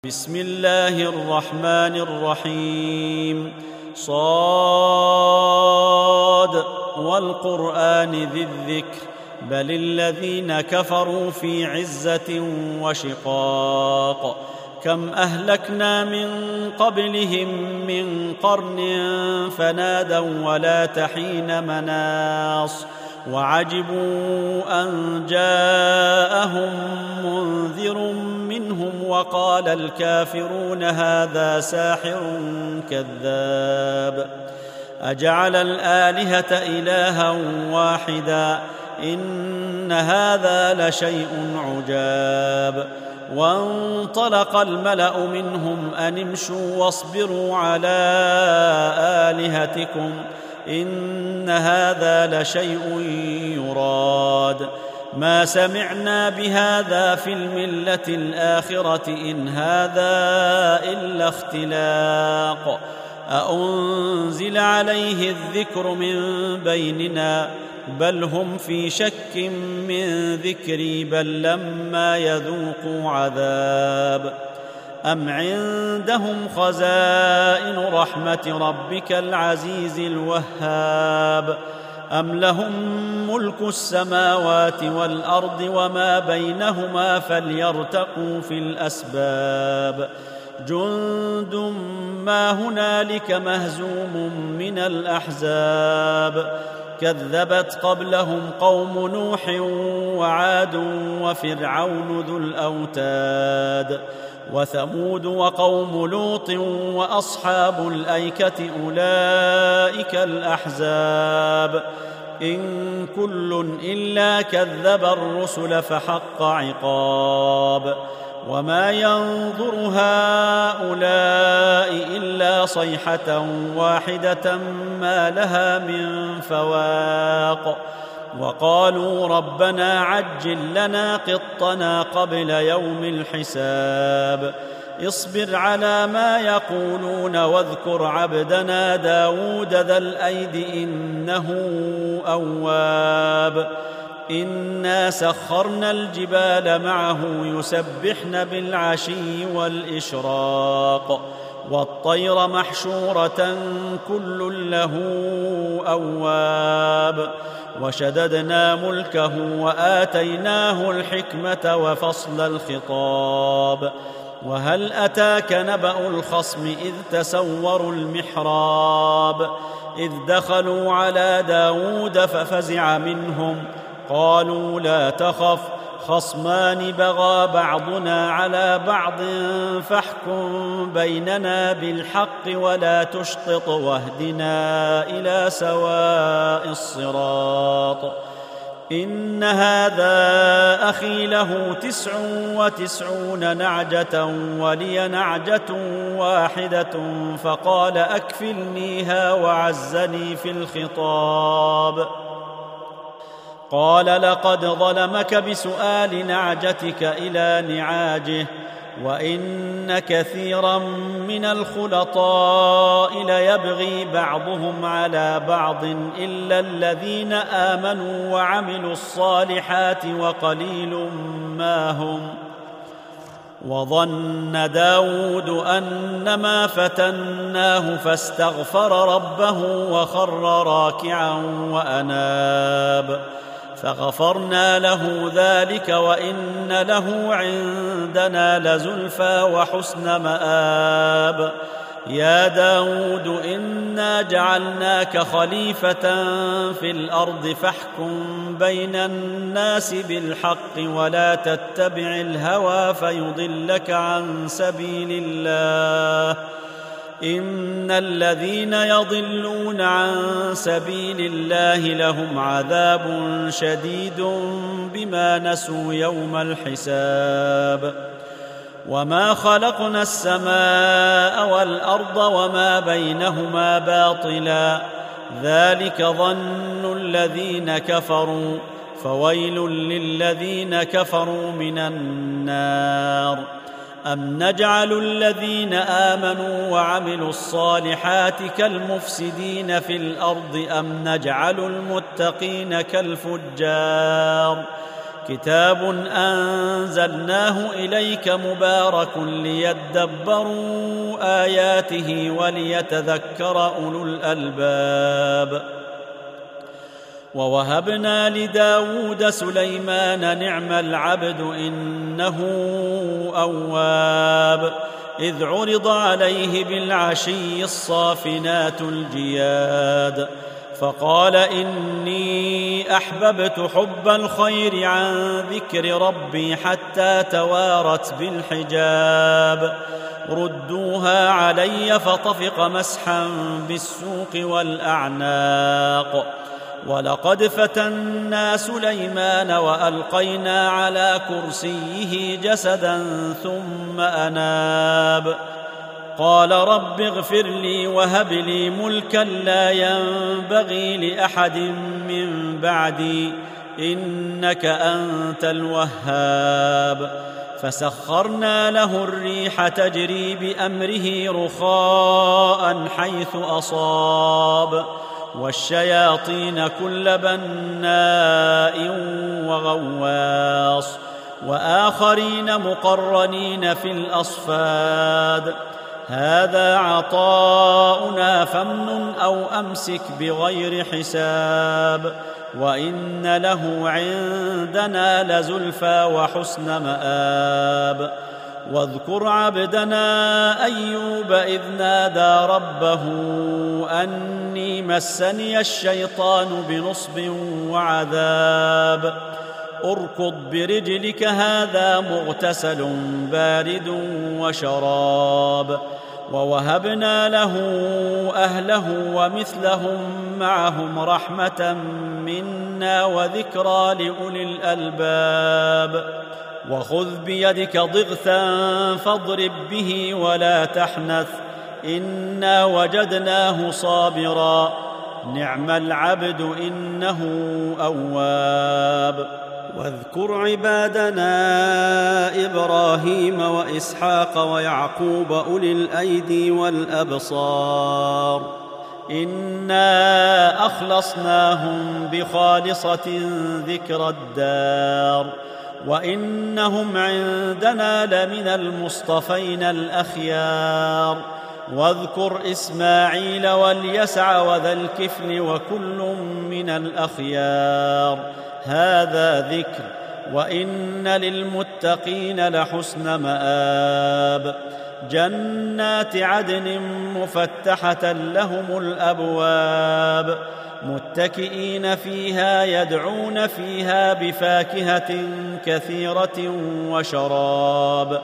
بسم الله الرحمن الرحيم صاد والقرآن ذي الذكر بل الذين كفروا في عزة وشقاق كم أهلكنا من قبلهم من قرن فنادوا ولا تحين مناص وعجبوا أن جاءهم منذر منهم وقال الكافرون هذا ساحر كذاب أجعل الآلهة إلها واحدا إن هذا لشيء عجاب وانطلق الملأ منهم أن امشوا واصبروا على آلهتكم إن هذا لشيء يراد ما سمعنا بهذا في الملة الآخرة إن هذا إلا اختلاق أأنزل عليه الذكر من بيننا بل هم في شك من ذكري بل لما يذوقوا عذاب أم عندهم خزائن رحمة ربك العزيز الوهاب أم لهم ملك السماوات والأرض وما بينهما فليرتقوا في الأسباب جند ما هنالك مهزوم من الأحزاب كذبت قبلهم قوم نوح وعاد وفرعون ذو الأوتاد وثمود وقوم لوط وأصحاب الأيكة أولئك الأحزاب إن كل إلا كذب الرسل فحق عقاب وما ينظر هؤلاء إلا صيحة واحدة ما لها من فواق وقالوا ربنا عجل لنا قطنا قبل يوم الحساب اصبر على ما يقولون واذكر عبدنا داود ذا الأيد إنه أواب إنا سخرنا الجبال معه يسبحن بالعشي والإشراق والطير محشورة كل له أواب وشددنا ملكه وآتيناه الحكمة وفصل الخطاب وهل أتاك نبأ الخصم إذ تسوروا المحراب إذ دخلوا على داود ففزع منهم قالوا لا تخف خصمان بغى بعضنا على بعض فاحكم بيننا بالحق ولا تشطط واهدنا إلى سواء الصراط إن هذا أخي له 99 نعجة ولي نعجة واحدة فقال أكفلنيها وعزني في الخطاب قال لقد ظلمك بسؤال نعجتك إلى نعاجه وإن كثيرا من الخلطاء ليبغي بعضهم على بعض إلا الذين آمنوا وعملوا الصالحات وقليل ما هم وظن داود أنما فتناه فاستغفر ربه وخر راكعا وأناب فغفرنا له ذلك وإن له عندنا لزلفى وحسن مآب يا داود إنا جعلناك خليفة في الأرض فاحكم بين الناس بالحق ولا تتبع الهوى فيضلك عن سبيل الله إن الذين يضلون عن سبيل الله لهم عذاب شديد بما نسوا يوم الحساب وما خلقنا السماء والأرض وما بينهما باطلا ذلك ظن الذين كفروا فويل للذين كفروا من النار أم نجعل الذين آمنوا وعملوا الصالحات كالمفسدين في الأرض أم نجعل المتقين كالفجار كتاب أنزلناه إليك مبارك ليدبروا آياته وليتذكر أولو الألباب. ووهبنا لداود سليمان نعم العبد إنه أواب إذ عرض عليه بالعشي الصافنات الجياد فقال إني أحببت حب الخير عن ذكر ربي حتى توارت بالحجاب ردوها علي فطفق مسحا بالسوق والأعناق. ولقد فتنا سليمان وألقينا على كرسيه جسدا ثم أناب قال رب اغفر لي وهب لي ملكا لا ينبغي لأحد من بعدي إنك أنت الوهاب. فسخرنا له الريح تجري بأمره رخاء حيث أصاب والشياطين كل بناء وغواص وآخرين مقرنين في الأصفاد هذا عطاؤنا فامنن أو أمسك بغير حساب وإن له عندنا لزلفى وحسن مآب. واذكر عبدنا أيوب إذ نادى ربه أني مسني الشيطان بنصب وعذاب اركض برجلك هذا مغتسل بارد وشراب. ووهبنا له أهله ومثلهم معهم رحمة منا وذكرى لأولي الألباب. وخذ بيدك ضغثا فاضرب به ولا تحنث إنا وجدناه صابرا نعم العبد إنه أواب. واذكر عبادنا إبراهيم وإسحاق ويعقوب أولي الأيدي والأبصار إنا أخلصناهم بخالصة ذكر الدار وإنهم عندنا لمن المصطفين الأخيار. واذكر إسماعيل واليسع وذا الكفل وكل من الأخيار هذا ذكر وإن للمتقين لحسن مآب. جنات عدن مفتحة لهم الأبواب متكئين فيها يدعون فيها بفاكهة كثيرة وشراب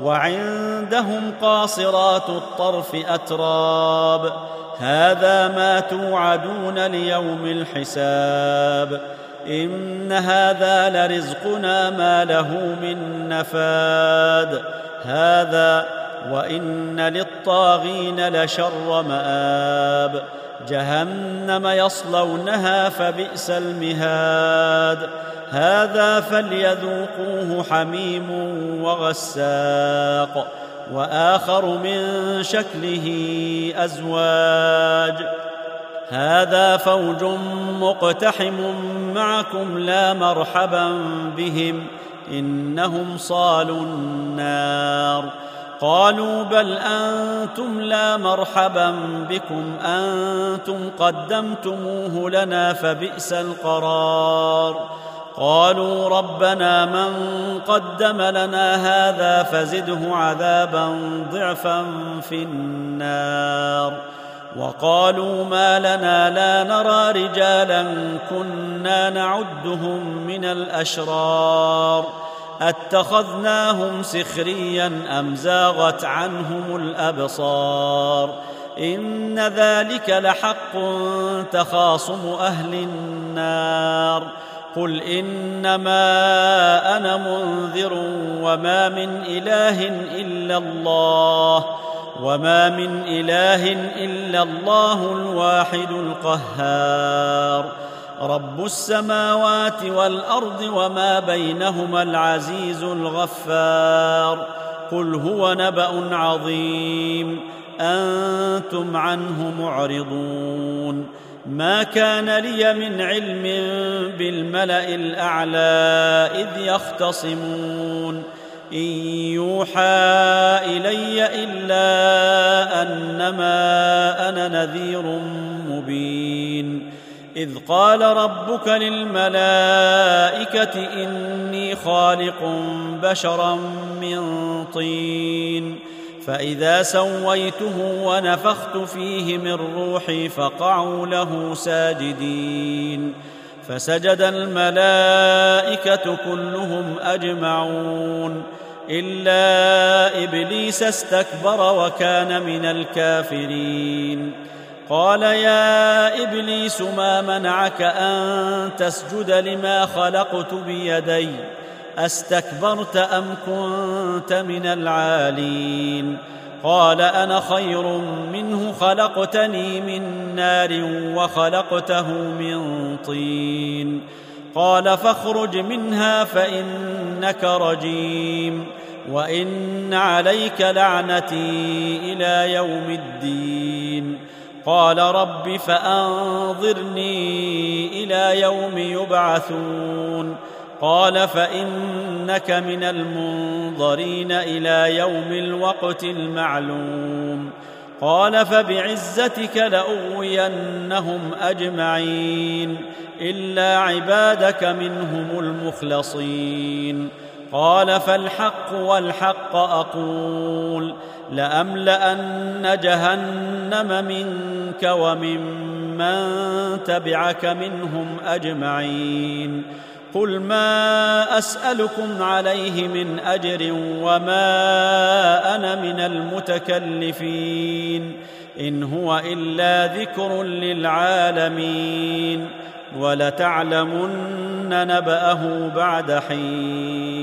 وعندهم قاصرات الطرف أتراب هذا ما توعدون ليوم الحساب إن هذا لرزقنا ما له من نفاد هذا وإن للطاغين لشر مآب. جهنم يصلونها فبئس المهاد هذا فليذوقوه حميم وغساق وآخر من شكله أزواج هذا فوج مقتحم معكم لا مرحبا بهم إنهم صالوا النار. قالوا بل أنتم لا مرحبا بكم أنتم قدمتموه لنا فبئس القرار. قالوا ربنا من قدم لنا هذا فزده عذابا ضعفا في النار. وقالوا ما لنا لا نرى رجالا كنا نعدهم من الأشرار أتخذناهم سخريا أم زاغت عنهم الأبصار إن ذلك لحق تخاصم أهل النار. قل إنما أنا منذر وما من إله إلا الله الواحد القهار رب السماوات والأرض وما بينهما العزيز الغفار. قل هو نبأ عظيم أنتم عنه معرضون. ما كان لي من علم بالملأ الأعلى إذ يختصمون إن يوحى إلي إلا أنما أنا نذير مبين إذ قال ربك للملائكة إني خالق بشرا من طين فإذا سويته ونفخت فيه من روحي فقعوا له ساجدين فسجد الملائكة كلهم أجمعون إلا إبليس استكبر وكان من الكافرين قال يا إبليس ما منعك أن تسجد لما خلقت بيدي أستكبرت أم كنت من العالين قال أنا خير منه خلقتني من نار وخلقته من طين قال فاخرج منها فإنك رجيم وإن عليك لعنتي إلى يوم الدين قال رب فأنظرني إلى يوم يبعثون قال فإنك من المنظرين إلى يوم الوقت المعلوم قال فبعزتك لأغوينهم أجمعين إلا عبادك منهم المخلصين قال فالحق والحق أقول لأملأن جهنم منك وممن تبعك منهم أجمعين قل ما أسألكم عليه من أجر وما أنا من المتكلفين إن هو إلا ذكر للعالمين ولتعلمن نبأه بعد حين